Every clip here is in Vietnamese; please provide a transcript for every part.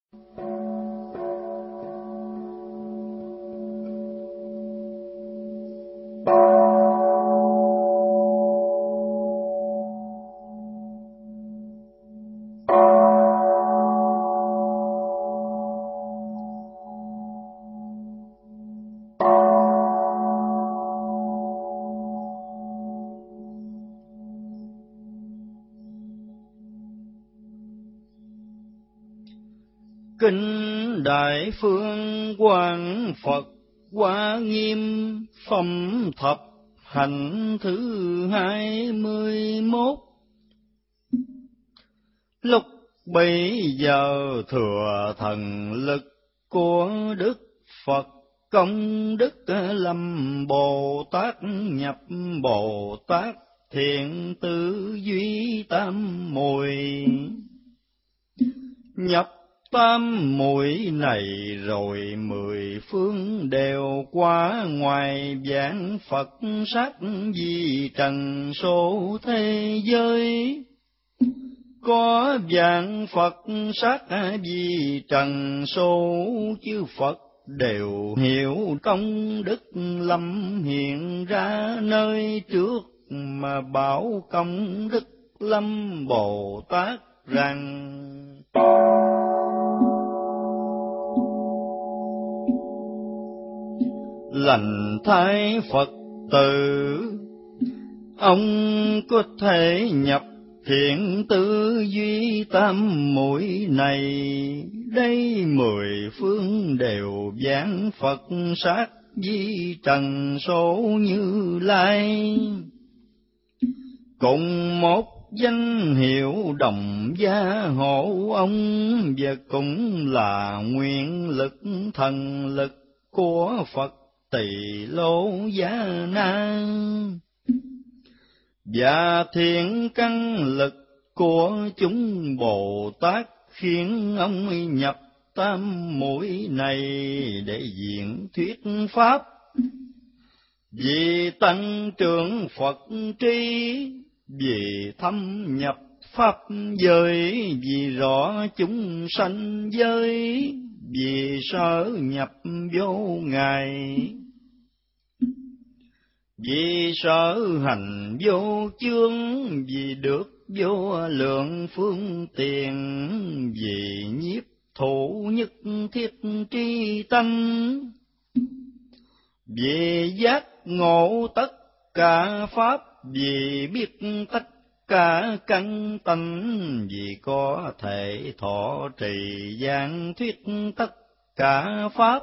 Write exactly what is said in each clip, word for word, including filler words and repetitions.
Kinh Đại Phương Quang Phật Hoa Nghiêm phẩm thập hạnh thứ hai mươi mốt. Lúc bấy giờ thừa thần lực của Đức Phật Công Đức Lâm Bồ Tát nhập Bồ Tát Thiện Tư Duy Tam Muội. Nhập tam muội này rồi mười phương đều qua ngoài vạn Phật sát vì trần số thế giới. Có vạn Phật sát vì trần số chư Phật đều hiểu công đức lâm hiện ra nơi trước, mà bảo công đức lâm Bồ Tát rằng: lành thái Phật tử, ông có thể nhập thiện tư duy tam muội này. Đây mười phương đều vạn Phật sát vi trần số Như Lai, cùng một danh hiệu đồng gia hộ ông, và cũng là nguyện lực thần lực của Phật Tỳ Lô Giá Na, và thiện căn lực của chúng Bồ Tát khiến ông nhập tam muội này để diễn thuyết pháp, vì tăng trưởng Phật trí, vì thâm nhập pháp giới, vì rõ chúng sanh giới, vì sở nhập vô ngài, vì sở hành vô chướng, vì được vô lượng phương tiện, vì nhiếp thủ nhất thiết tri tánh, vì giác ngộ tất cả pháp, vì biết tất cả căn tánh, vì có thể thọ trì giảng thuyết tất cả pháp.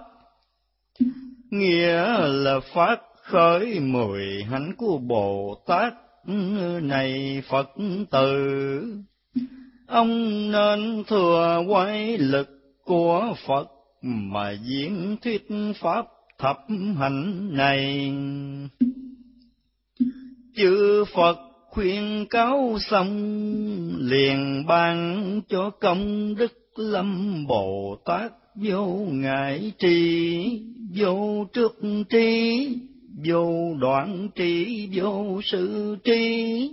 Nghĩa là phát khởi mười hạnh của Bồ Tát này Phật tử, ông nên thừa quay lực của Phật mà diễn thuyết pháp thập hạnh này. Chư Phật khuyên cáo xong, liền ban cho công đức lâm Bồ Tát vô ngại trì, vô trước trí, vô đoạn trí, vô sự trí,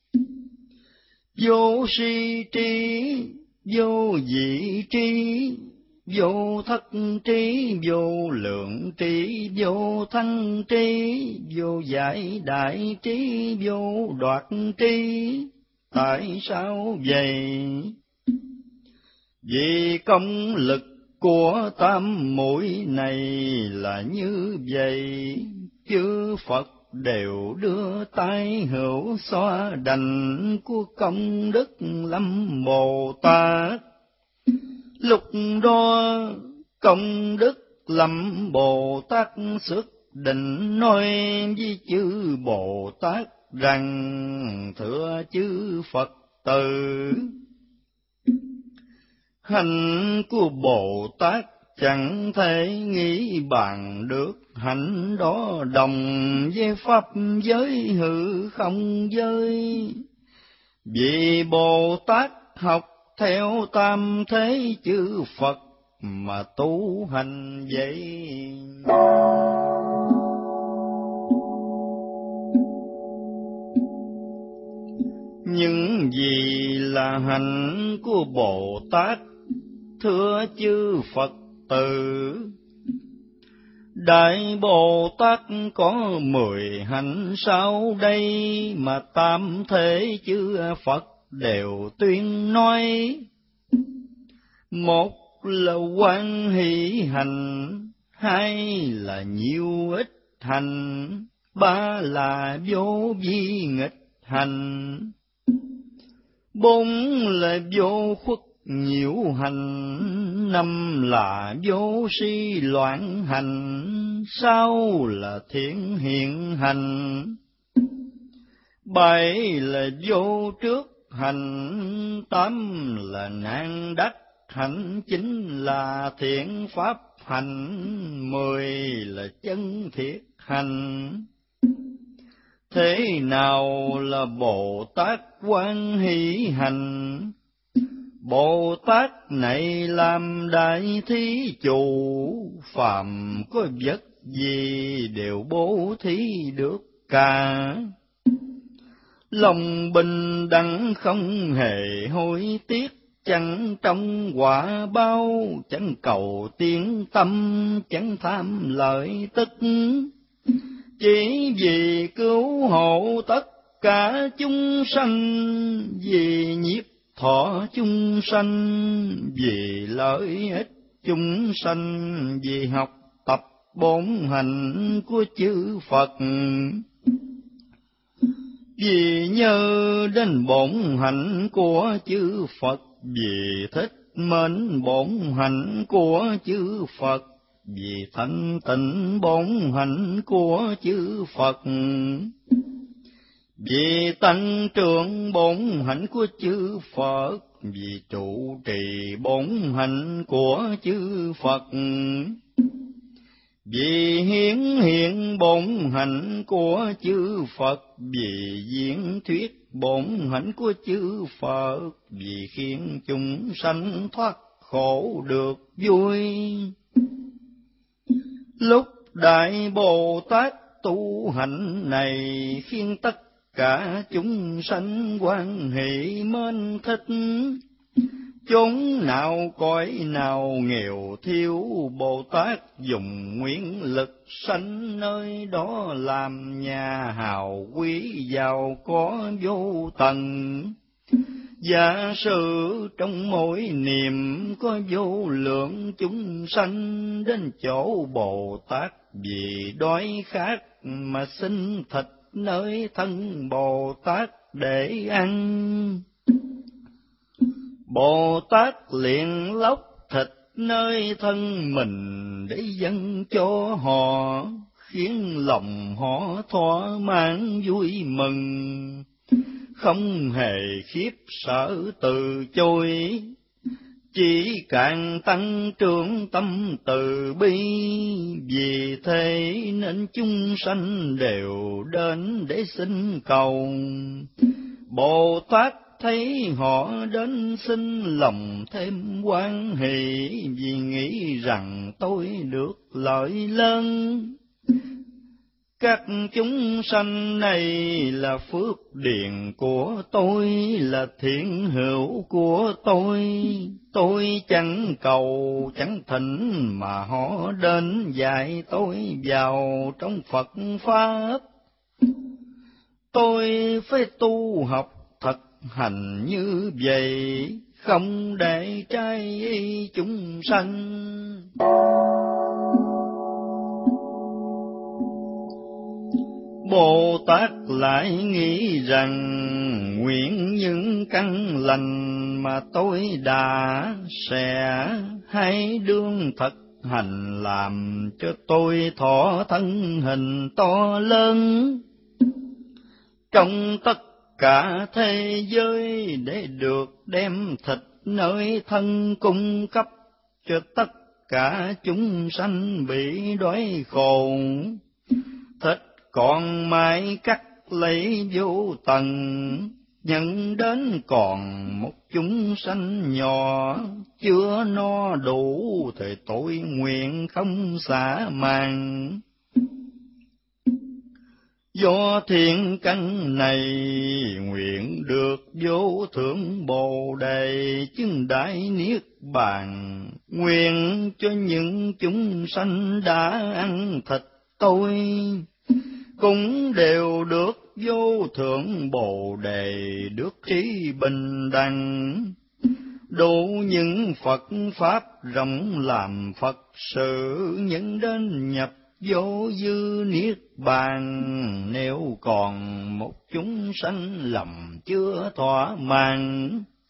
vô si trí, vô dị trí, vô thất trí, vô lượng trí, vô thân trí, vô giải đại trí, vô đoạt trí. Tại sao vậy? Vì công lực của tam muội này là như vậy. Chư Phật đều đưa tay hữu xoa đành của công đức lâm Bồ Tát. Lúc đó công đức lâm Bồ Tát xuất định nói với chư Bồ Tát rằng: thưa chư Phật tử, hạnh của Bồ Tát chẳng thể nghĩ bàn được, hạnh đó đồng với pháp giới hư không giới. Vì Bồ Tát học theo tam thế chư Phật mà tu hành vậy. Nhưng vì là hạnh của Bồ Tát thưa chư Phật tử. Đại Bồ Tát có mười hạnh sau đây, mà tam thế chư Phật đều tuyên nói. Một là quan hỷ hành, hai là nhiêu ít hành, ba là vô vi nghịch hành, bốn là vô khuất nhiễu hành, năm là vô si loạn hành, sáu là thiện hiện hành, bảy là vô trước hành, tám là nạn đắc hành, chín là thiện pháp hành, mười là chân thiết hành. Thế nào là Bồ Tát Quan Hỷ hành? Bồ Tát này làm đại thí chủ, phàm có vật gì đều bố thí được cả. Lòng bình đẳng không hề hối tiếc, chẳng trong quả báo, chẳng cầu tiếng tâm, chẳng tham lợi tức. Chỉ vì cứu hộ tất cả chúng sanh, vì nhiếp thọ chúng sanh, vì lợi ích chúng sanh, vì học tập bổn hạnh của chư Phật. Vì nhớ đến bổn hạnh của chư Phật, vì thích mến bổn hạnh của chư Phật, vì thanh tịnh bổn hạnh của chư Phật, vì tăng trưởng bổn hạnh của chư Phật, vì trụ trì bổn hạnh của chư Phật, vì hiển hiện bổn hạnh của chư Phật, vì diễn thuyết bổn hạnh của chư Phật, vì khiến chúng sanh thoát khổ được vui. Lúc Đại Bồ Tát tu hạnh này, khiến tất cả chúng sanh hoan hỷ mến thích. Chốn nào cõi nào nghèo thiếu, Bồ Tát dùng nguyện lực sanh nơi đó làm nhà hào quý giàu có vô tận. Giả sử trong mỗi niệm có vô lượng chúng sanh đến chỗ Bồ Tát, vì đói khát mà xin thịt nơi thân Bồ Tát để ăn. Bồ Tát liền lóc thịt nơi thân mình để dâng cho họ, khiến lòng họ thỏa mãn vui mừng, không hề khiếp sợ từ chối. Chỉ càng tăng trưởng tâm từ bi, vì thế nên chúng sanh đều đến để xin cầu. Bồ Tát thấy họ đến xin, lòng thêm hoan hỷ, vì nghĩ rằng tôi được lợi lớn. Các chúng sanh này là phước điền của tôi, là thiện hữu của tôi. Tôi chẳng cầu chẳng thỉnh, mà họ đến dạy tôi vào trong Phật Pháp. Tôi phải tu học thật hành như vậy, không để trái ý chúng sanh. Bồ Tát lại nghĩ rằng, nguyện những căn lành mà tôi đã sẽ, hay đương thật hành làm cho tôi thọ thân hình to lớn trong tất cả thế giới, để được đem thịt nơi thân cung cấp cho tất cả chúng sanh bị đói khổ. Thịt còn mãi cắt lấy vô tận, nhận đến còn một chúng sanh nhỏ, chưa no đủ thì tôi nguyện không xả màng. Do thiện căn này nguyện được vô thượng Bồ Đề chứng đại niết bàn, nguyện cho những chúng sanh đã ăn thịt tôi cũng đều được vô thượng Bồ Đề, được trí bình đẳng, đủ những Phật pháp rộng làm Phật sự, những đến nhập vô dư niết bàn. Nếu còn một chúng sanh lầm chưa thỏa mãn,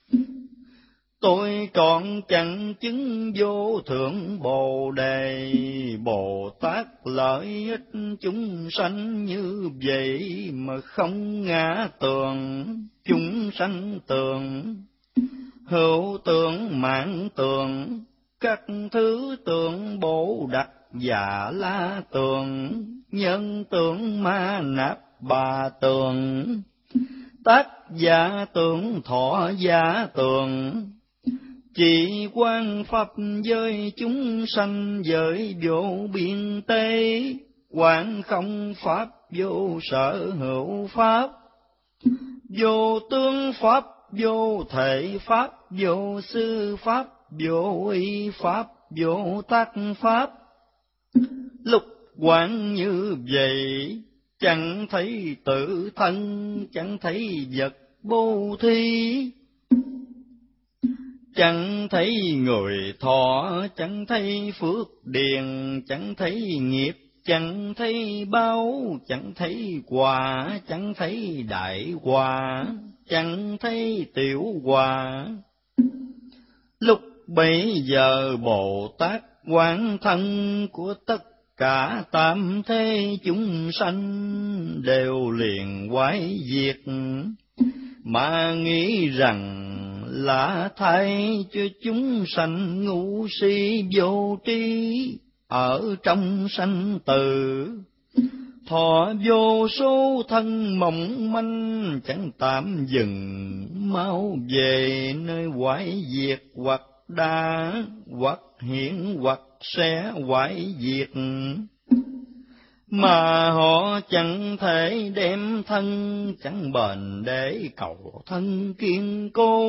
tôi trọn chẳng chứng vô thượng Bồ Đề. Bồ Tát lợi ích chúng sanh như vậy mà không ngã tường, chúng sanh tường hữu tượng mạng tường, các thứ tượng Bồ Đặt Già La tường, nhân tượng Ma Nạp Bà tường, Tác Giả tượng Thọ Giả tường, chỉ quan pháp giới chúng sanh giới vô biên tế, quán không pháp vô sở hữu pháp, vô tướng pháp, vô thể pháp, vô sư pháp, vô y pháp, vô tác pháp. Lúc quán như vậy, chẳng thấy tự thân, chẳng thấy vật bố thí, chẳng thấy người thọ, chẳng thấy phước điền, chẳng thấy nghiệp, chẳng thấy báo, chẳng thấy quả, chẳng thấy đại quả, chẳng thấy tiểu quả. Lúc bấy giờ Bồ Tát quán thân của tất cả tam thế chúng sanh đều liền quái diệt, mà nghĩ rằng là thay cho chúng sanh ngu si vô tri ở trong sanh tử, thọ vô số thân mỏng manh, chẳng tạm dừng mau về nơi quái diệt, hoặc đã hoặc hiện hoặc sẽ quái diệt, mà họ chẳng thể đem thân, chẳng bền để cầu thân kiên cố.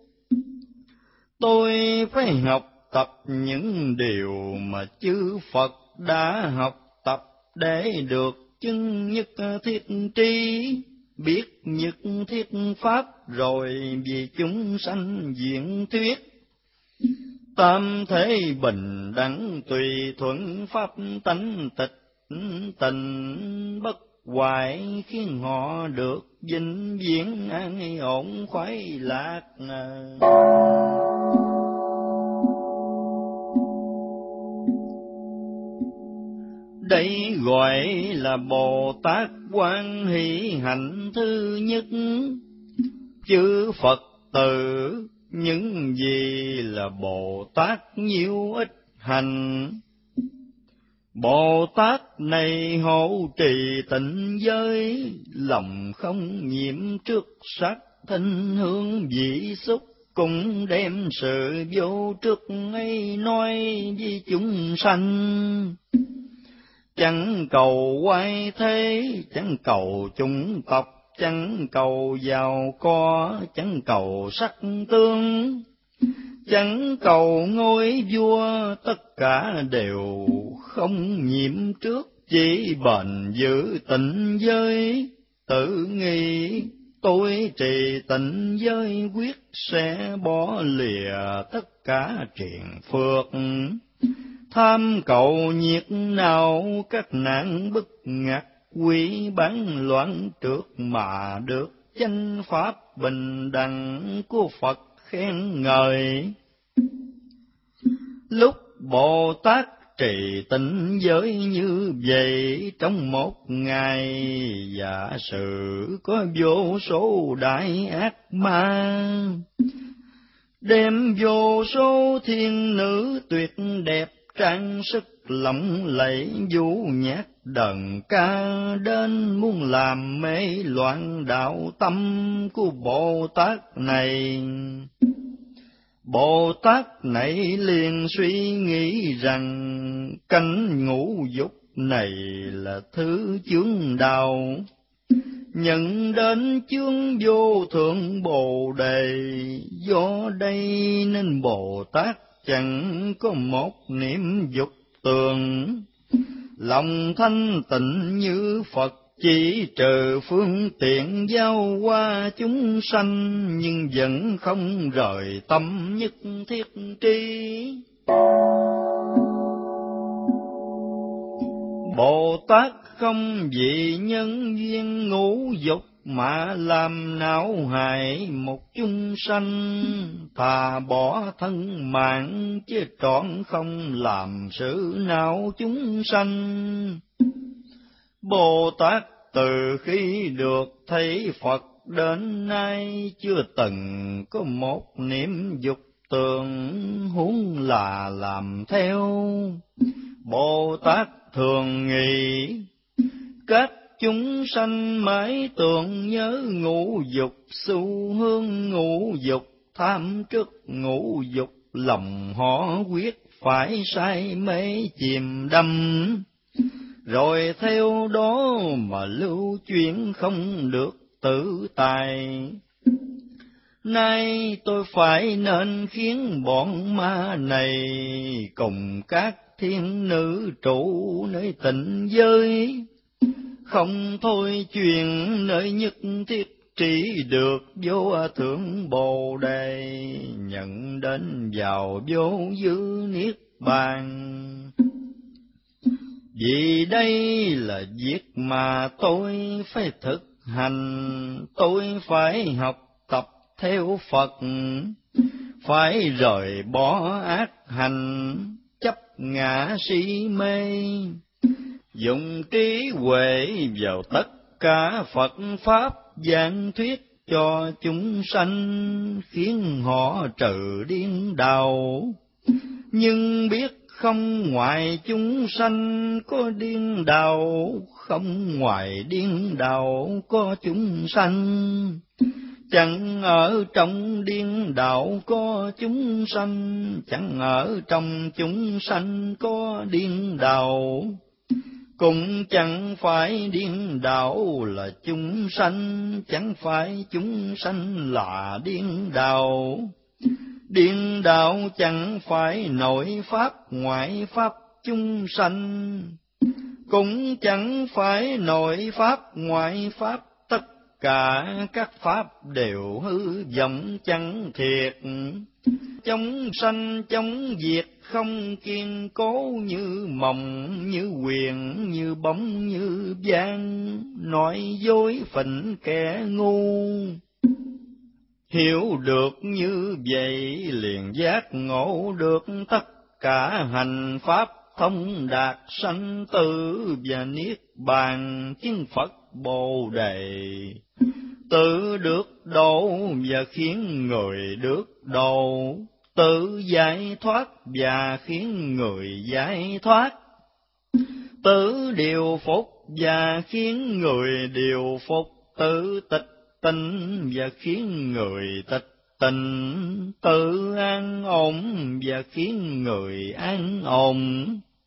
Tôi phải học tập những điều mà chư Phật đã học tập, để được chứng nhất thiết tri, biết nhất thiết pháp, rồi vì chúng sanh diễn thuyết. Tam thế bình đẳng tùy thuận pháp tánh tịch, tình bất hoại, khiến họ được vĩnh viễn an ổn khoái lạc. Đây gọi là Bồ Tát Quan Hỷ hạnh thứ nhất. Chư Phật tử những gì là Bồ Tát nhiêu ích hành. Bồ Tát này hộ trì tịnh giới, lòng không nhiễm trước sắc thanh hương vị xúc, cũng đem sự vô trước ấy nói với chúng sanh. Chẳng cầu quay thế, chẳng cầu chủng tộc, chẳng cầu giàu có, chẳng cầu sắc tương, chẳng cầu ngôi vua, tất cả đều không nhiễm trước, chỉ bền giữ tịnh giới. Tự nghĩ tôi trì tịnh giới, quyết sẽ bỏ lìa tất cả triền phược. Tham cầu nhiệt nào các nạn bức ngặt, quý bán loạn trước mà được chánh pháp bình đẳng của Phật khen ngợi. Lúc Bồ Tát trì tịnh giới như vậy, trong một ngày giả sử có vô số đại ác ma, đem vô số thiên nữ tuyệt đẹp, trang sức lộng lẫy vũ nhạc đờn ca đến, muốn làm mê loạn đạo tâm của Bồ Tát này. Bồ Tát này liền suy nghĩ rằng cánh ngũ dục này là thứ chướng đạo, nhận đến chướng vô thượng Bồ Đề. Do đây nên Bồ Tát chẳng có một niệm dục tường, lòng thanh tịnh như Phật chỉ trừ phương tiện giao qua chúng sanh, nhưng vẫn không rời tâm nhất thiết tri. Bồ Tát không vì nhân duyên ngũ dục mà làm não hại một chúng sanh, thà bỏ thân mạng chứ trọn không làm sự não chúng sanh. Bồ Tát từ khi được thấy Phật đến nay chưa từng có một niệm dục tường, huống là làm theo. Bồ Tát thường nghĩ các chúng sanh mãi tưởng nhớ ngũ dục, xu hướng ngũ dục, tham trước ngũ dục, lòng họ quyết phải say mê chìm đắm, rồi theo đó mà lưu chuyển không được tự tại. Nay tôi phải nên khiến bọn ma này cùng các thiên nữ trụ nơi tịnh giới, không thôi chuyện nơi nhất thiết trị được vô thượng Bồ Đề, nhận đến vào vô dư niết bàn. Vì đây là việc mà tôi phải thực hành, tôi phải học tập theo Phật, phải rời bỏ ác hành, chấp ngã si mê, dùng trí huệ vào tất cả Phật Pháp giảng thuyết cho chúng sanh, khiến họ trừ điên đảo. Nhưng biết không ngoài chúng sanh có điên đảo, không ngoài điên đảo có chúng sanh. Chẳng ở trong điên đạo có chúng sanh, chẳng ở trong chúng sanh có điên đạo. Cũng chẳng phải điên đạo là chúng sanh, chẳng phải chúng sanh là điên đạo. Điên đạo chẳng phải nội pháp ngoại pháp chúng sanh, cũng chẳng phải nội pháp ngoại pháp. Tất cả các pháp đều hư vọng chẳng thiệt, chúng sanh chống diệt không kiên cố, như mộng như quyền như bóng như vang, nói dối phỉnh kẻ ngu. Hiểu được như vậy liền giác ngộ được tất cả hành pháp, thông đạt sanh tử và niết bàn, chứng Phật Bồ Đề. Tự được độ và khiến người được độ, tự giải thoát và khiến người giải thoát, tự điều phục và khiến người điều phục, tự tịch tịnh và khiến người tịch tịnh, tự an ổn và khiến người an ổn,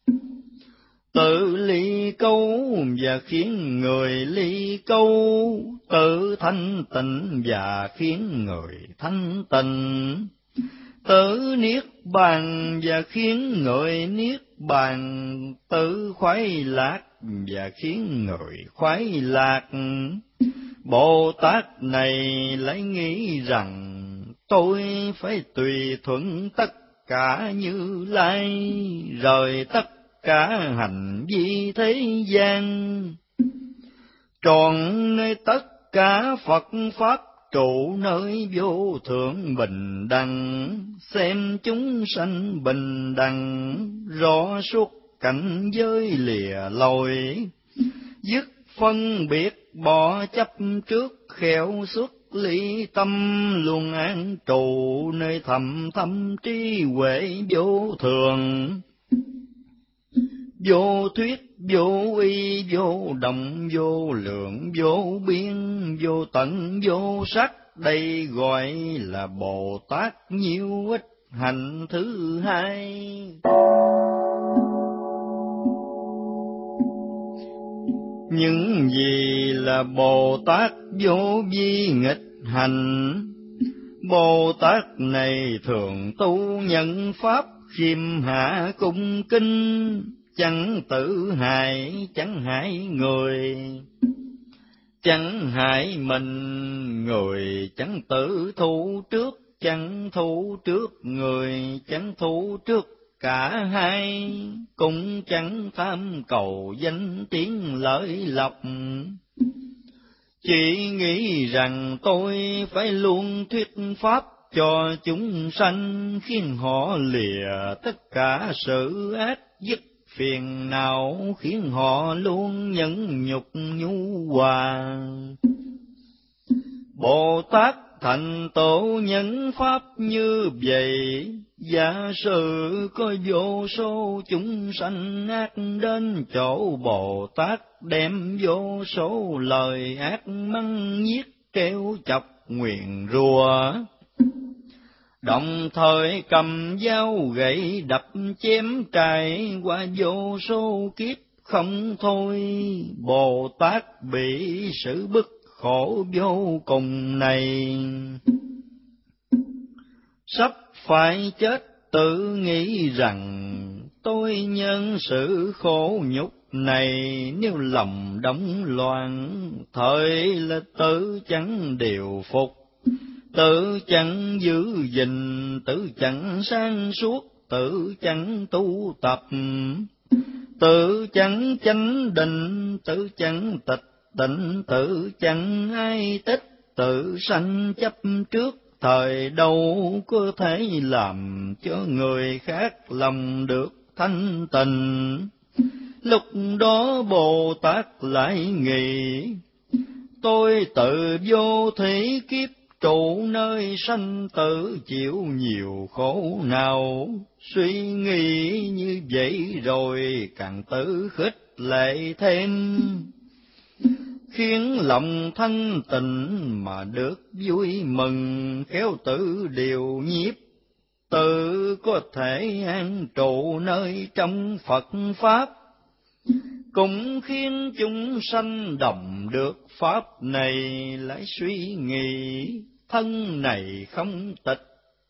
tự ly câu và khiến người ly câu, tự thanh tịnh và khiến người thanh tịnh, tự niết bàn và khiến người niết bàn, tự khoái lạc và khiến người khoái lạc. Bồ Tát này lấy nghĩ rằng tôi phải tùy thuận tất cả Như Lai, rời tất cả hành vi thế gian, tròn nơi tất cả Phật Pháp, trụ nơi vô thượng bình đẳng, xem chúng sanh bình đẳng, rõ suốt cảnh giới lìa lối, dứt phân biệt bỏ chấp trước, khéo xuất ly tâm, luôn an trụ nơi thầm thâm trí huệ vô thường, vô thuyết vô y vô đồng vô lượng vô biên vô tận vô sắc. Đây gọi là Bồ Tát nhiêu ích hành thứ hai. những gì là Bồ Tát vô vi nghịch hành. Bồ Tát này thường tu nhân pháp, khiêm hạ cung kính, chẳng tự hại, chẳng hại người, chẳng hại mình. Người chẳng tự thu trước, chẳng thu trước người, chẳng thu trước cả hai. Cũng chẳng tham cầu danh tiếng lợi lộc, chỉ nghĩ rằng tôi phải luôn thuyết pháp cho chúng sanh, khiến họ lìa tất cả sự ác, dứt phiền não, khiến họ luôn nhẫn nhục nhu hòa. Bồ Tát thành tựu nhân pháp như vậy, giả sử có vô số chúng sanh ác đến chỗ Bồ Tát, đem vô số lời ác mắng nhiếc, treo chọc nguyền rủa, đồng thời cầm dao gậy đập chém, trải qua vô số kiếp không thôi. Bồ Tát bị sự bức khổ vô cùng này, sắp phải chết tự nghĩ rằng tôi nhân sự khổ nhục này. Nếu lòng đóng loạn, thời là tự chẳng điều phục, tự chẳng giữ gìn, tự chẳng sáng suốt, tự chẳng tu tập, tự chẳng chánh định, tự chẳng tịch tịnh, tự chẳng ai tích, tự sanh chấp trước. Thời đâu có thể làm cho người khác lòng được thanh tịnh. Lúc đó Bồ Tát lại nghĩ, tôi tự vô thí kiếp trụ nơi sanh tử, chịu nhiều khổ nào. Suy nghĩ như vậy rồi càng tự khích lệ thêm, khiến lòng thanh tịnh mà được vui mừng. Khéo tự điều nhiếp, tự có thể an trụ nơi trong Phật Pháp, cũng khiến chúng sanh đồng được Pháp này. Lại suy nghĩ thân này không tịch,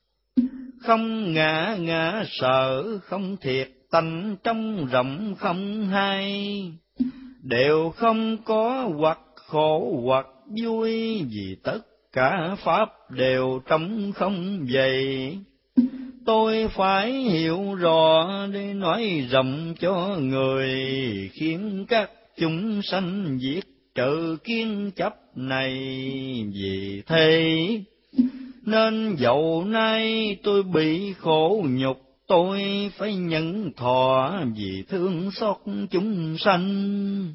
không ngã ngã sợ, không thiệt tánh trong rộng không hai, đều không có hoặc khổ hoặc vui, vì tất cả Pháp đều trống không vậy. Tôi phải hiểu rõ để nói rộng cho người, khiến các chúng sanh diệt trừ kiến chấp này. Vì thế nên dẫu nay tôi bị khổ nhục, tôi phải nhẫn thọ, vì thương xót chúng sanh,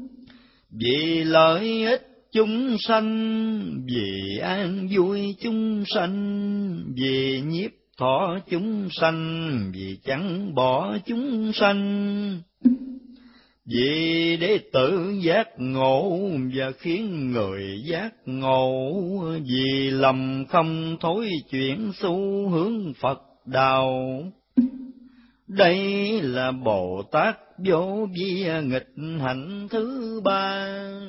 vì lợi ích chúng sanh, vì an vui chúng sanh, vì nhiếp thọ chúng sanh, vì chẳng bỏ chúng sanh, vì để tự giác ngộ và khiến người giác ngộ, vì lầm không thối chuyển xu hướng Phật đạo. Đây là Bồ Tát vô vi nghịch hạnh thứ ba.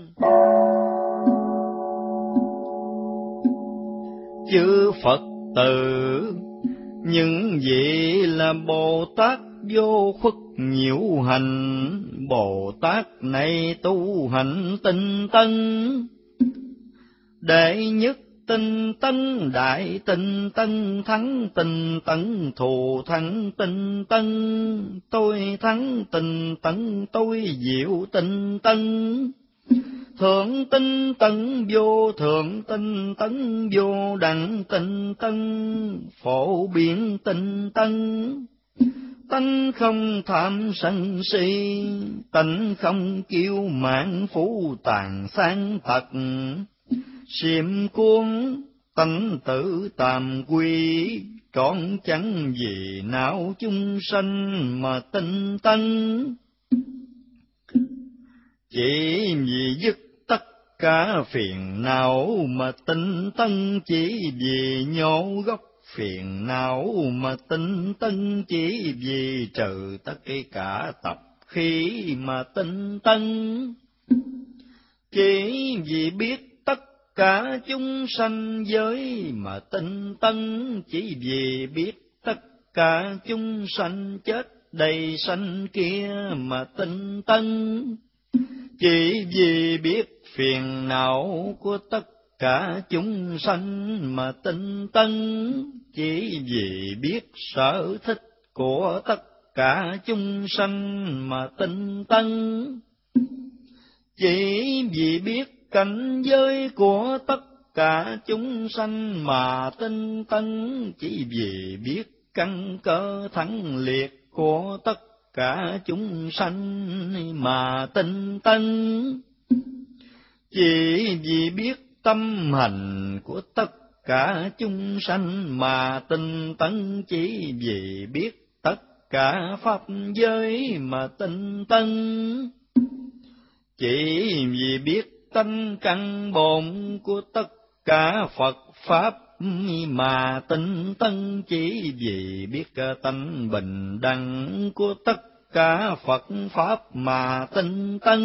Chư Phật tử, những vị là Bồ Tát vô khuất nhiễu hành. Bồ Tát này tu hành tinh tấn, đệ nhất tinh tấn, đại tinh tấn, thắng tinh tấn, thù thắng tinh tấn. Tôi thắng tinh tấn, tôi diệu tinh tấn, thượng tinh tấn, vô thượng tinh tấn, vô đẳng tinh tấn, phổ biến tinh tấn. Tánh không tham sân si, tánh không kiêu mạn phú tàn sang tật, xiêm cuốn tánh tự tàm quy, trọn chẳng vì não chúng sanh mà tinh tấn. Chỉ vì dứt tất cả phiền não mà tinh tấn, chỉ vì nhổ gốc phiền não mà tinh tấn, chỉ vì trừ tất cả tập khí mà tinh tấn. Chỉ vì biết tất cả chúng sanh giới mà tinh tấn, chỉ vì biết tất cả chúng sanh chết đầy sanh kia mà tinh tấn, chỉ vì biết phiền não của tất cả chúng sanh mà tinh tấn, chỉ vì biết sở thích của tất cả chúng sanh mà tinh tấn, chỉ vì biết cảnh giới của tất cả chúng sanh mà tinh tấn, chỉ vì biết căn cơ thắng liệt của tất cả chúng sanh mà tinh tấn, chỉ vì biết tâm hành của tất cả chúng sanh mà tinh tấn, chỉ vì biết tất cả pháp giới mà tinh tấn, chỉ vì biết tánh căn bổn của tất cả Phật pháp mà tinh tấn, chỉ vì biết tánh bình đẳng của tất cả Phật pháp mà tinh tấn,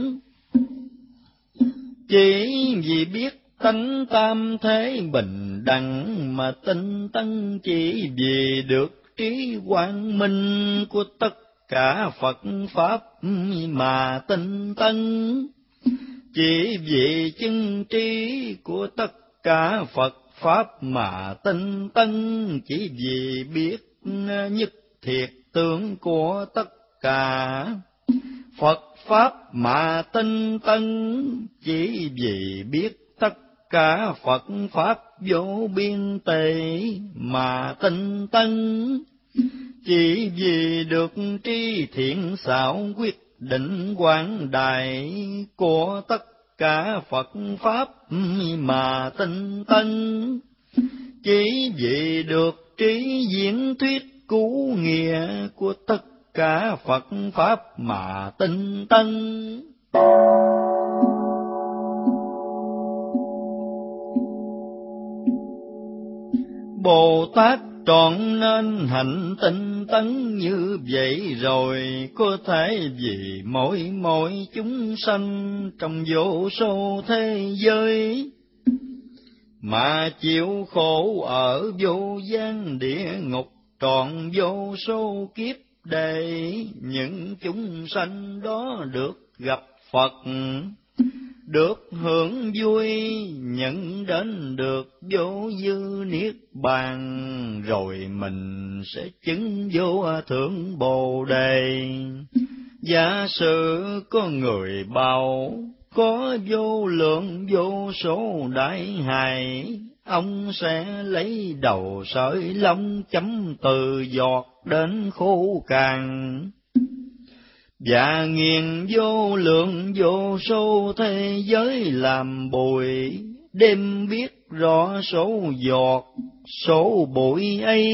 chỉ vì biết tánh tam thế bình đẳng mà tinh tấn, chỉ vì được trí quang minh của tất cả Phật pháp mà tinh tấn, chỉ vì chân trí của tất cả Phật pháp mà tinh tấn, chỉ vì biết nhất thiệt tướng của tất cả Phật pháp mà tinh tấn, chỉ vì biết tất cả Phật pháp vô biên tề mà tinh tấn, chỉ vì được trí thiện xảo quyết định quảng đại của tất cả Phật pháp mà tinh tấn, chỉ vì được trí diễn thuyết cứu nghĩa của tất cả Phật pháp mà tinh tấn. Bồ Tát trọn nên hạnh tinh tấn như vậy rồi, có thể vì mỗi mỗi chúng sanh trong vô số thế giới mà chịu khổ ở vô gian địa ngục trọn vô số kiếp, để những chúng sanh đó được gặp Phật, được hưởng vui, nhận đến được vô dư niết bàn, rồi mình sẽ chứng vô thượng Bồ Đề. Giả sử có người bảo có vô lượng vô số đại hài, ông sẽ lấy đầu sợi lông chấm từ giọt đến khô cằn, và nghiền vô lượng vô số thế giới làm bụi, đêm biết rõ số giọt số bụi ấy.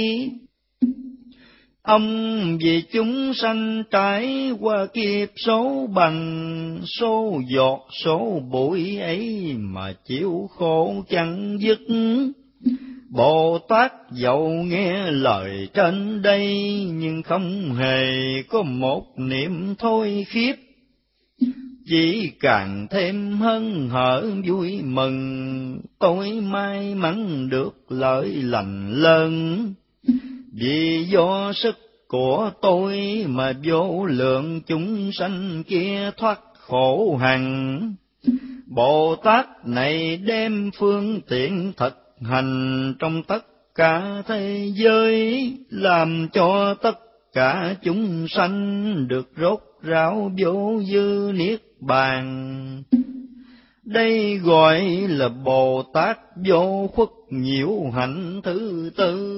Ông vì chúng sanh trải qua kiếp số bằng số giọt số bụi ấy mà chịu khổ chẳng dứt. Bồ Tát dẫu nghe lời trên đây nhưng không hề có một niệm thôi khiếp, chỉ càng thêm hân hở vui mừng, tôi may mắn được lợi lành lớn. Vì do sức của tôi mà vô lượng chúng sanh kia thoát khổ hằng. Bồ Tát này đem phương tiện thực hành trong tất cả thế giới, làm cho tất cả chúng sanh được rốt ráo vô dư niết bàn. Đây gọi là Bồ Tát vô khuất nhiễu hạnh thứ tư.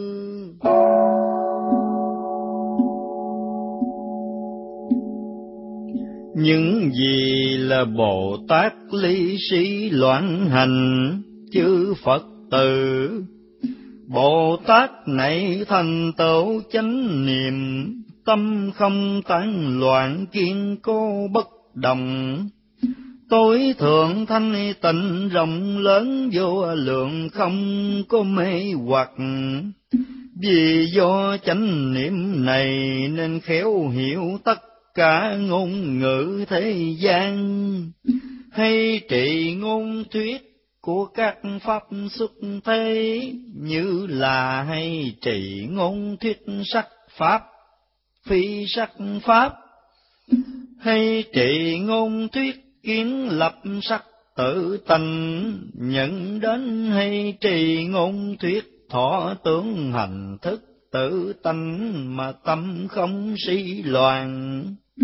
Những gì là Bồ Tát ly sĩ loạn hành chư Phật tử, Bồ Tát này thành tựu chánh niệm, tâm không tán loạn kiên cố bất động. Tối thượng thanh tịnh rộng lớn vô lượng, không có mê hoặc. Vì do chánh niệm này nên khéo hiểu tất cả ngôn ngữ thế gian, hay trị ngôn thuyết của các pháp xuất thế, như là hay trị ngôn thuyết sắc pháp, phi sắc pháp, hay trị ngôn thuyết kiến lập sắc tự tánh, nhận đến hay trì ngôn thuyết thọ tướng hành thức tự tánh, mà tâm không si loạn.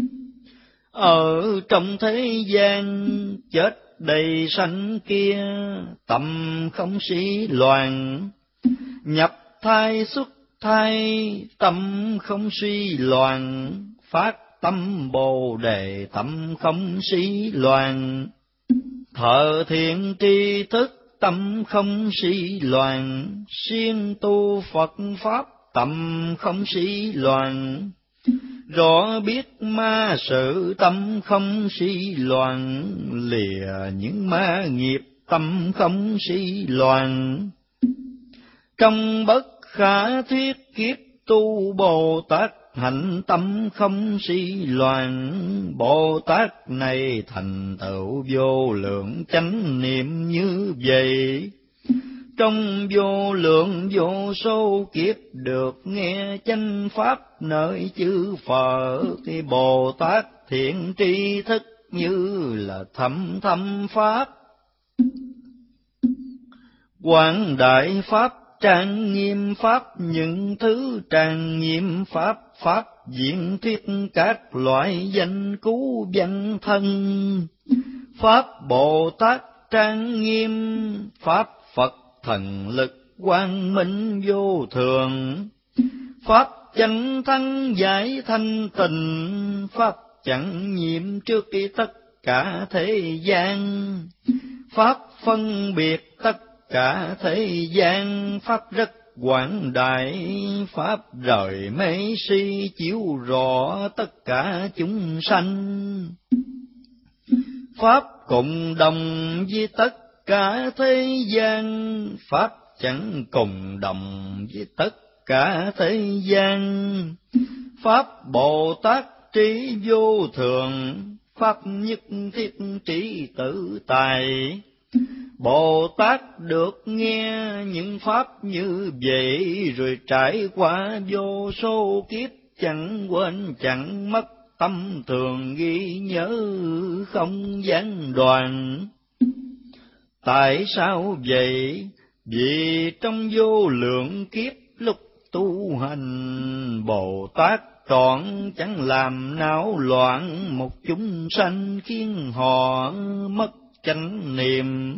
Ở trong thế gian chết đầy sanh kia, tâm không si loạn. Nhập thai xuất thai, tâm không suy loạn. Phát tâm Bồ Đề, tâm không si loạn. Thợ thiện tri thức, tâm không si loạn. Siêng tu Phật Pháp, tâm không si loạn. Rõ biết ma sự, tâm không si loạn. Lìa những ma nghiệp, tâm không si loạn. Trong bất khả thuyết kiếp tu Bồ Tát hạnh, tâm không si loạn. Bồ Tát này thành tựu vô lượng chánh niệm như vậy. Trong vô lượng vô số kiếp được nghe chánh pháp nơi chư Phật, thì Bồ Tát thiện tri thức như là thâm thâm pháp. Quảng đại pháp trang nghiêm pháp, những thứ trang nghiêm pháp, pháp diễn thuyết các loại danh cứu văn thân. Pháp Bồ Tát trang nghiêm, pháp Phật thần lực quang minh vô thường. Pháp chánh thắng giải thanh tịnh, pháp chẳng nhiễm trước khi tất cả thế gian. Pháp phân biệt tất cả thế gian, pháp rất quảng đại. Pháp rời mê si chiếu rõ tất cả chúng sanh. Pháp cùng đồng với tất cả thế gian, pháp chẳng cùng đồng với tất cả thế gian. Pháp Bồ Tát trí vô thường, pháp nhất thiết trí tự tại. Bồ Tát được nghe những pháp như vậy, rồi trải qua vô số kiếp, chẳng quên chẳng mất, tâm thường ghi nhớ không gián đoạn. Tại sao vậy? Vì trong vô lượng kiếp lúc tu hành, Bồ Tát trọn chẳng làm náo loạn một chúng sanh, khiến họ mất chánh niệm.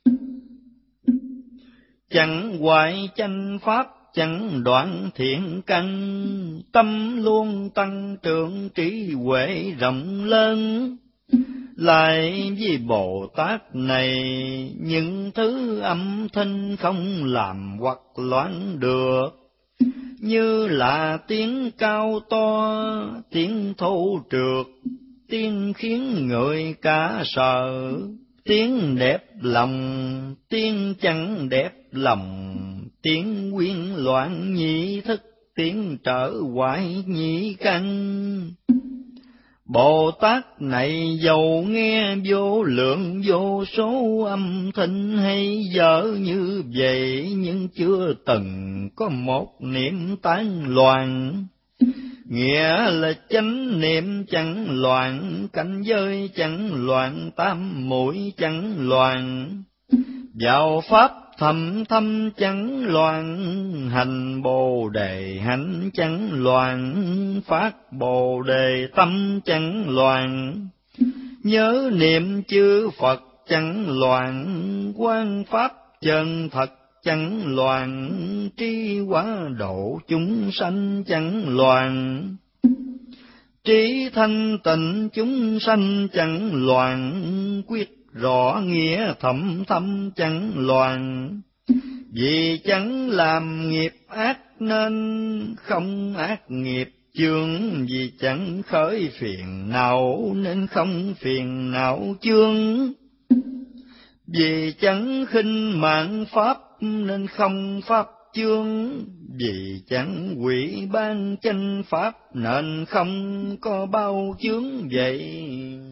Chẳng hoại chánh pháp, chẳng đoạn thiện căn, tâm luôn tăng trưởng trí huệ rộng lớn. Lại vì Bồ Tát này, những thứ âm thanh không làm hoặc loạn được, như là tiếng cao to, tiếng thô trượt, tiếng khiến người cả sợ, tiếng đẹp lòng, tiếng chẳng đẹp lòng, tiếng quyến loạn nhị thức, tiếng trở hoại nhị căn. Bồ Tát này dầu nghe vô lượng vô số âm thanh hay dở như vậy, nhưng chưa từng có một niệm tán loạn. Nghĩa là chánh niệm chẳng loạn, cảnh giới chẳng loạn, tam muội chẳng loạn. Vào pháp thầm thâm chẳng loạn, hành Bồ Đề hạnh chẳng loạn, phát Bồ Đề tâm chẳng loạn. Nhớ niệm chư Phật chẳng loạn, quan pháp chân thật chẳng loạn, trí hóa độ chúng sanh chẳng loạn. Trí thanh tịnh chúng sanh chẳng loạn, quyết rõ nghĩa thâm thâm chẳng loạn. Vì chẳng làm nghiệp ác nên không ác nghiệp chướng, vì chẳng khởi phiền não nên không phiền não chướng. Vì chẳng khinh mạng pháp nên không pháp chương, vì chẳng quỷ ban chánh pháp nên không có bao chướng vậy.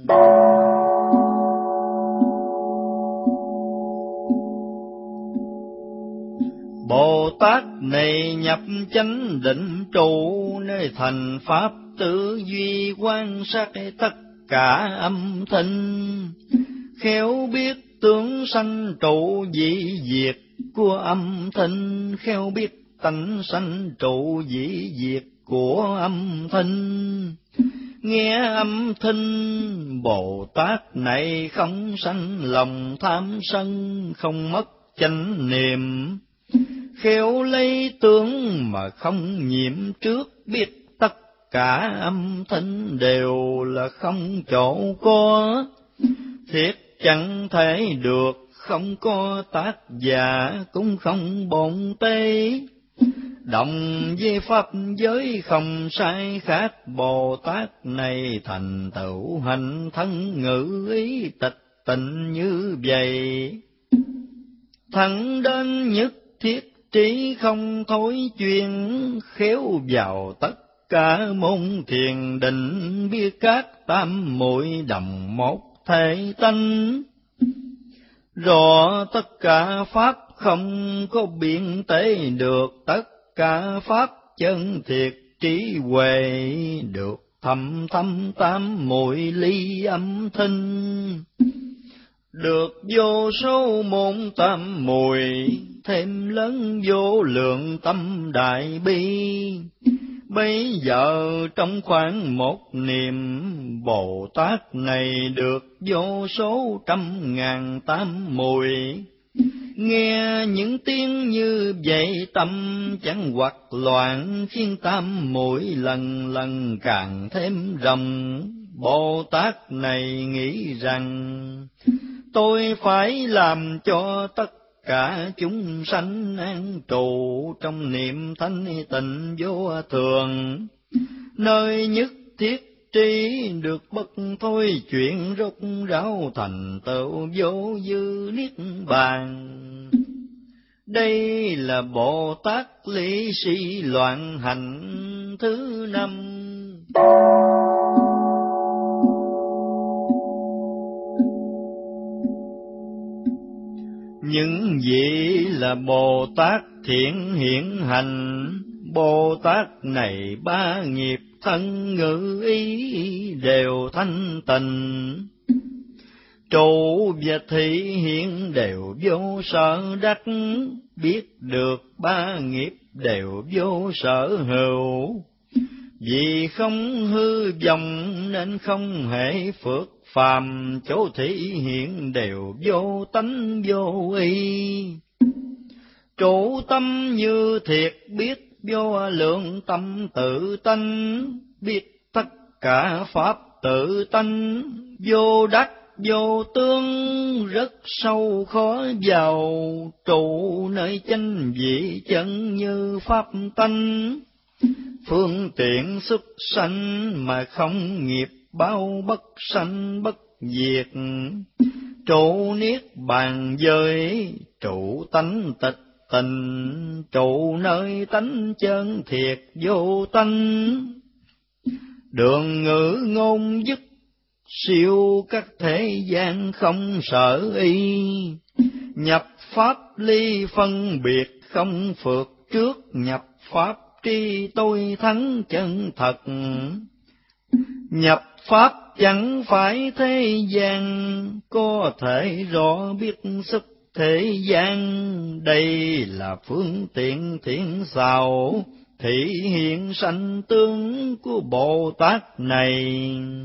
Bồ Tát này nhập chánh định trụ, nơi thành pháp tự duy quan sát tất cả âm thanh, khéo biết tướng sanh trụ dĩ diệt của âm thanh, khéo biết tánh sanh trụ dĩ diệt của âm thanh. Nghe âm thanh Bồ Tát này không sanh lòng tham sân, không mất chánh niệm, khéo lấy tướng mà không nhiễm trước, biết tất cả âm thanh đều là không chỗ có, thiết chẳng thể được, không có tác giả cũng không bổn tế. Đồng với pháp giới không sai khác, Bồ Tát này thành tựu hành thân ngữ ý tịch tịnh như vậy. Thẳng đến nhất thiết trí không thối chuyển, khéo vào tất cả môn thiền định, biết các tam muội đồng một thể tánh. Rõ tất cả pháp không có biện tế được, tất cả pháp chân thiệt trí huệ được, thâm thâm tam muội ly âm thanh. Được vô số môn tam muội, thêm lớn vô lượng tâm đại bi. Bây giờ trong khoảng một niệm, Bồ Tát này được vô số trăm ngàn tam muội. Nghe những tiếng như vậy tâm chẳng hoặc loạn, khiến tam muội lần lần càng thêm rộng. Bồ Tát này nghĩ rằng tôi phải làm cho tất cả chúng sanh an trụ trong niệm thanh tịnh vô thường, nơi nhất thiết trí được bất thôi chuyện, rốt ráo thành tựu vô dư niết bàn. Đây là Bồ Tát lý sĩ loạn hành thứ năm. Những vị là Bồ Tát thiện hiện hành, Bồ Tát này ba nghiệp thân ngữ ý đều thanh tịnh, trụ và thị hiện đều vô sở đắc, biết được ba nghiệp đều vô sở hữu. Vì không hư vọng nên không hệ phước phàm, chỗ thị hiện đều vô tánh vô y. Trụ tâm như thiệt biết vô lượng tâm tự tánh, biết tất cả pháp tự tánh, vô đắc vô tương rất sâu khó vào, trụ nơi chánh vị chân như pháp tánh. Phương tiện xuất sanh mà không nghiệp bao, bất sanh bất diệt, trụ niết bàn giới, trụ tánh tịch tình, trụ nơi tánh chân thiệt vô tánh. Đường ngữ ngôn dứt siêu các thế gian không sợ y, nhập pháp ly phân biệt không phượt trước, nhập pháp tri tôi thắng chân thật. Nhập pháp chẳng phải thế gian, có thể rõ biết sức thế gian. Đây là phương tiện thiện xảo, thị hiện sanh tướng của Bồ Tát này.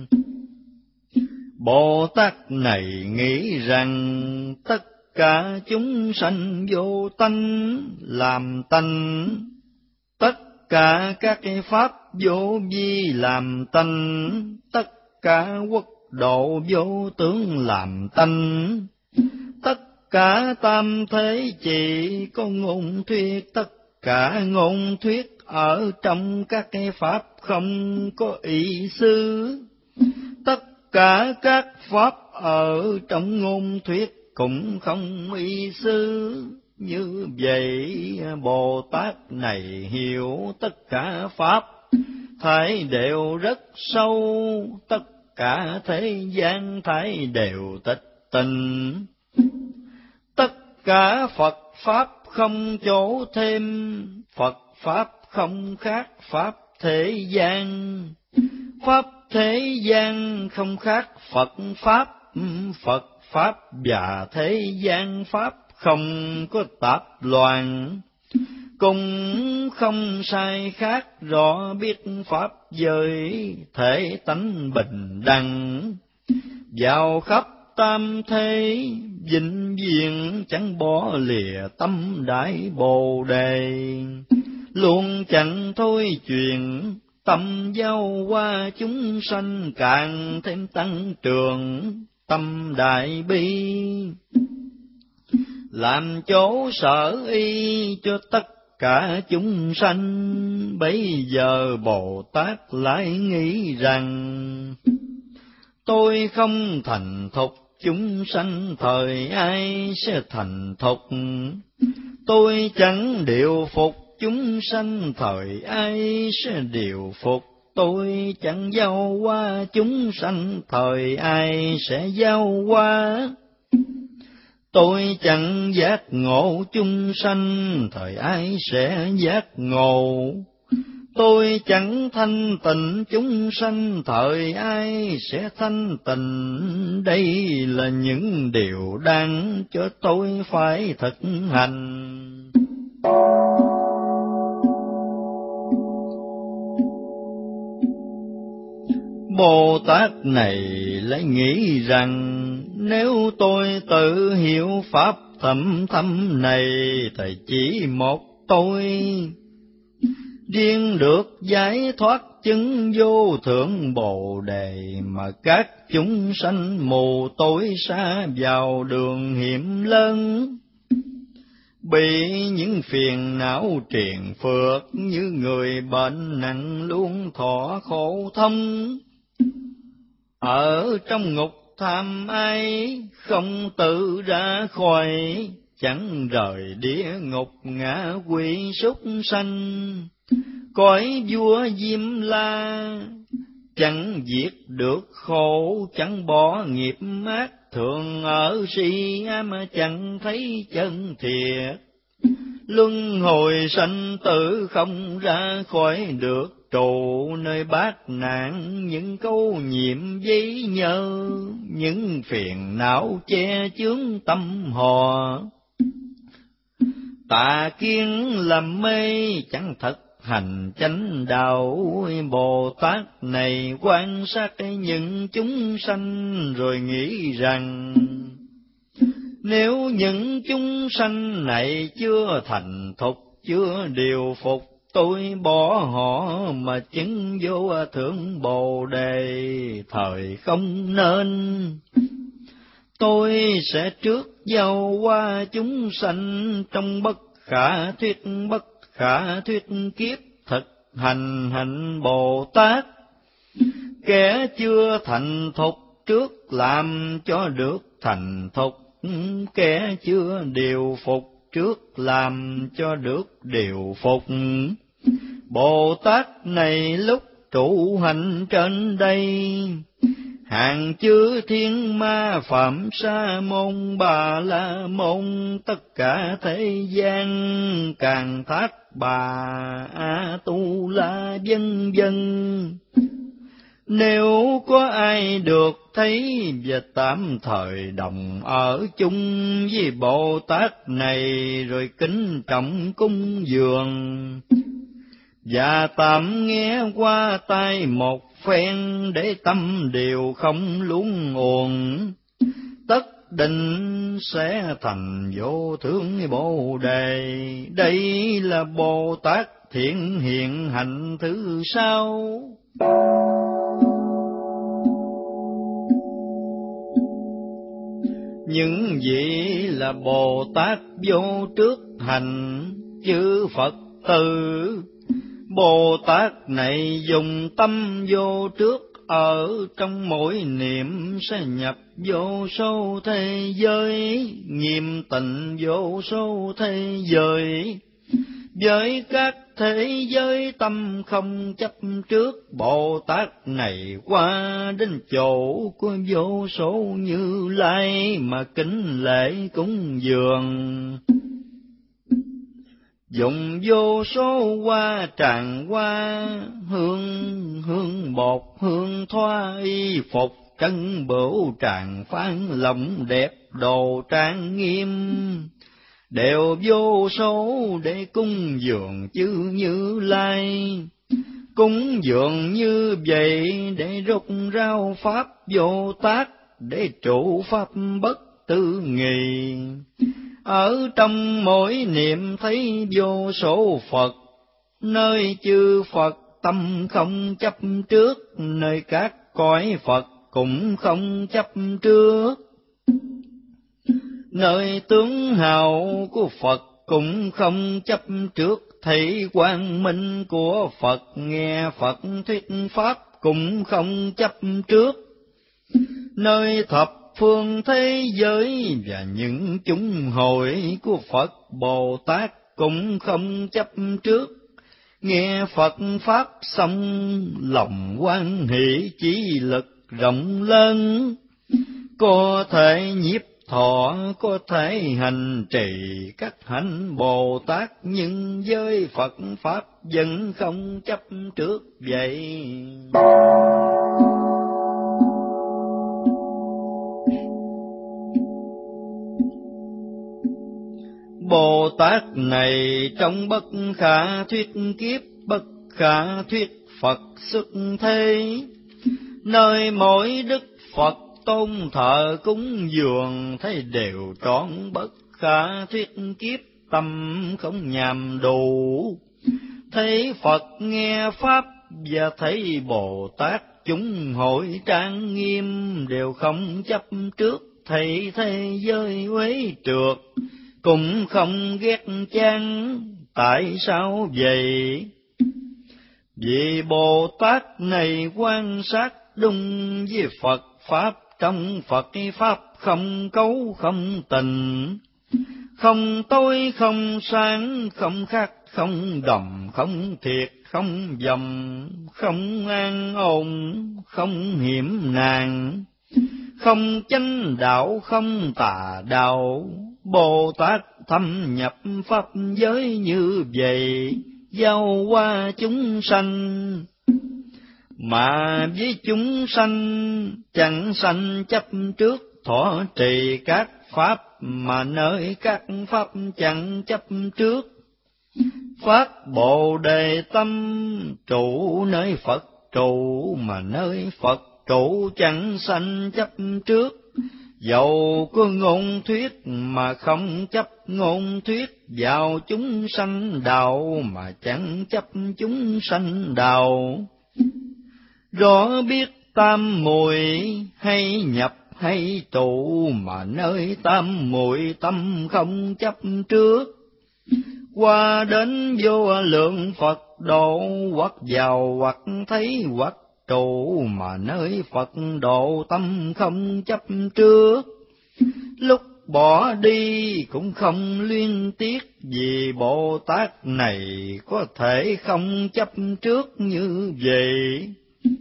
Bồ Tát này nghĩ rằng tất cả chúng sanh vô tánh làm tánh, tất cả các pháp vô vi làm tánh, tất cả quốc độ vô tướng làm tánh, tất cả tam thế chỉ có ngôn thuyết, tất cả ngôn thuyết ở trong các pháp không có ý xứ, tất cả các pháp ở trong ngôn thuyết cũng không ý xứ. như vậy Bồ Tát này hiểu tất cả pháp, thái đều rất sâu, tất cả thế gian thái đều tịch tình. Tất cả Phật Pháp không chỗ thêm, Phật Pháp không khác Pháp thế gian. Pháp thế gian không khác Phật Pháp, Phật Pháp và thế gian Pháp không có tạp loạn. Cũng không sai khác, rõ biết Pháp giới, thể tánh bình đẳng. Vào khắp tam thế, vĩnh viễn chẳng bỏ lìa tâm đại Bồ Đề. Luôn chẳng thôi chuyện, tâm giao qua chúng sanh càng thêm tăng trưởng. Tâm đại bi làm chỗ sở y cho tất cả chúng sanh. Bấy giờ Bồ Tát lại nghĩ rằng, tôi không thành thục, chúng sanh thời ai sẽ thành thục. Tôi chẳng điều phục, chúng sanh thời ai sẽ điều phục. Tôi chẳng giao qua, chúng sanh thời ai sẽ giao qua. Tôi chẳng giác ngộ, chúng sanh thời ai sẽ giác ngộ. Tôi chẳng thanh tịnh, chúng sanh thời ai sẽ thanh tịnh. Đây là những điều đáng cho tôi phải thực hành. Bồ Tát này lại nghĩ rằng, nếu tôi tự hiểu Pháp thâm thâm này, thì chỉ một tôi riêng được giải thoát chứng vô thượng Bồ Đề, mà các chúng sanh mù tối xa vào đường hiểm lớn, bị những phiền não triền phược, như người bệnh nặng luôn thọ khổ thông. Ở trong ngục tham ái không tự ra khỏi, chẳng rời địa ngục ngã quỷ súc sanh. Cõi vua Diêm La chẳng diệt được khổ, chẳng bỏ nghiệp ác. Thường ở si ám chẳng thấy chân thiệt, luân hồi sanh tử không ra khỏi được. Trụ nơi bát nạn những câu nhiệm giấy nhơ, những phiền não che chướng tâm hò. Tà kiến làm mê chẳng thực hành chánh đạo, Bồ Tát này quan sát những chúng sanh rồi nghĩ rằng, nếu những chúng sanh này chưa thành thục, chưa điều phục, tôi bỏ họ mà chứng vô thượng Bồ Đề thời không nên. Tôi sẽ trước giao qua chúng sanh trong bất khả thuyết bất khả thuyết kiếp, thực hành hạnh Bồ Tát. Kẻ chưa thành thục trước làm cho được thành thục, kẻ chưa điều phục trước làm cho được điều phục. Bồ Tát này lúc trụ hành trên đây, hàng chư thiên ma phạm sa môn bà la môn, tất cả thế gian càng thác bà a tu la vân vân. Nếu có ai được thấy và tạm thời đồng ở chung với Bồ Tát này, rồi kính trọng cúng dường, và tạm nghe qua tai một phen, để tâm điều không luống uổng, tất định sẽ thành vô thượng Bồ Đề. Đây là Bồ Tát thiện hiện hạnh thứ sáu. Những vị là Bồ Tát vô trước hành chư Phật tử, Bồ Tát này dùng tâm vô trước ở trong mỗi niệm sẽ nhập vô số thế giới, nghiêm tịnh vô số thế giới. Với các thế giới tâm không chấp trước, Bồ Tát này qua đến chỗ của vô số Như Lai mà kính lễ cúng dường. Dùng vô số hoa tràng hoa, hương hương bột hương thoa y phục, trân bửu tràng phán lộng đẹp đồ trang nghiêm. Đều vô số để cúng dường chư Như Lai. Cúng dường như vậy để rút rao pháp Vô Tác, để trụ pháp bất tư nghì. Ở trong mỗi niệm thấy vô số Phật, nơi chư Phật tâm không chấp trước, nơi các cõi Phật cũng không chấp trước. Nơi tướng hào của Phật cũng không chấp trước, thấy quang minh của Phật, nghe Phật thuyết pháp cũng không chấp trước. Nơi thập phương thế giới và những chúng hội của Phật Bồ Tát cũng không chấp trước, nghe Phật pháp xong lòng hoan hỷ, chí lực rộng lớn, có thể nhiếp thọ, có thể hành trì các hạnh Bồ Tát, nhưng với Phật pháp vẫn không chấp trước vậy. Bồ Tát này trong bất khả thuyết kiếp, bất khả thuyết Phật xuất thế, nơi mỗi đức Phật tôn thờ cúng dường, thấy đều trọn bất khả thuyết kiếp, tâm không nhàm đủ. Thấy Phật nghe pháp và thấy Bồ Tát chúng hội trang nghiêm, đều không chấp trước, thấy thế giới uế trượt, cũng không ghét chán. Tại sao vậy? Vì Bồ Tát này quan sát đúng với Phật pháp, trong Phật pháp không cấu không tình, không tối không sáng, không khác không đồng, không thiệt không dầm, không an ổn, không hiểm nạn, không chánh đạo, không tà đạo. Bồ Tát thâm nhập pháp giới như vậy, giao qua chúng sanh, mà với chúng sanh chẳng sanh chấp trước, thọ trì các pháp mà nơi các pháp chẳng chấp trước. Phát Bồ Đề tâm trụ nơi Phật trụ, mà nơi Phật trụ chẳng sanh chấp trước. Dầu có ngôn thuyết mà không chấp ngôn thuyết, vào chúng sanh đạo mà chẳng chấp chúng sanh đạo. Rõ biết tam muội hay nhập hay trụ, mà nơi tam muội tâm không chấp trước. Qua đến vô lượng Phật độ, hoặc vào hoặc thấy hoặc trụ, mà nơi Phật độ tâm không chấp trước. Lúc bỏ đi cũng không luyến tiếc, vì Bồ Tát này có thể không chấp trước như vậy.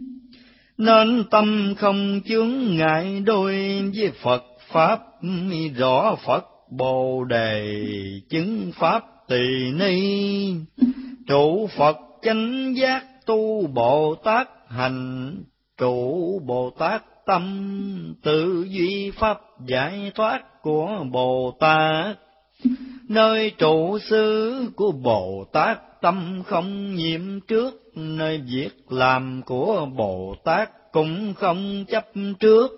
Nên tâm không chướng ngại đôi với Phật pháp, rõ Phật Bồ Đề chứng pháp tỳ ni. Trụ Phật chánh giác tu Bồ Tát hành, trụ Bồ Tát tâm tự duy pháp giải thoát của Bồ Tát. Nơi trụ xứ của Bồ Tát tâm không nhiễm trước, nơi việc làm của Bồ Tát cũng không chấp trước.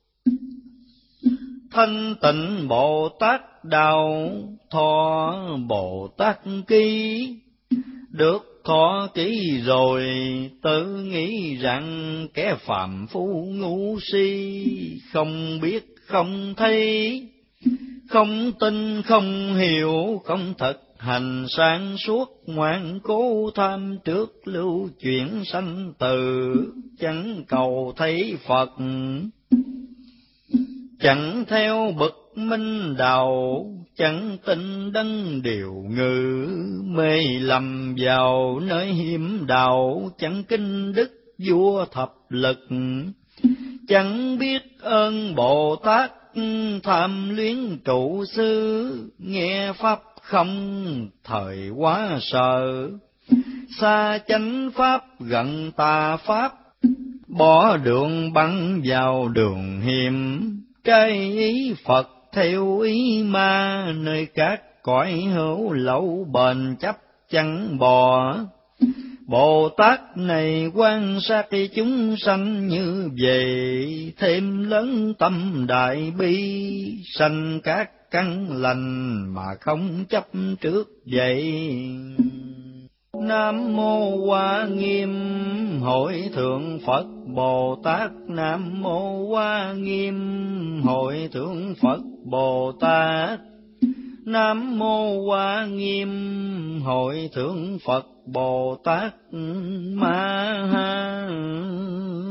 Thanh tịnh Bồ Tát đạo, thọ Bồ Tát ký. Được thọ ký rồi, tự nghĩ rằng kẻ phàm phu ngu si, không biết không thấy, không tin không hiểu, không thật hành sáng suốt, ngoan cố tham trước lưu chuyển sanh từ, chẳng cầu thấy Phật, chẳng theo bậc minh đạo, chẳng tin đấng điều ngự, mê lầm vào nơi hiểm đạo, chẳng kinh đức vua thập lực, chẳng biết ơn Bồ Tát tham luyến trụ sư, nghe pháp không thời quá sợ, xa chánh pháp gần tà pháp, bỏ đường băng vào đường hiểm, trái ý Phật theo ý ma, nơi các cõi hữu lậu bền chấp chẳng bò. Bồ Tát này quan sát chúng sanh như vậy, thêm lớn tâm đại bi, sanh các căn lành mà không chấp trước vậy. Nam mô Hoa Nghiêm Hội Thượng Phật Bồ Tát. Nam mô Hoa Nghiêm Hội Thượng Phật Bồ Tát. Nam mô Hoa Nghiêm Hội Thượng Phật Bồ Tát Ma Ha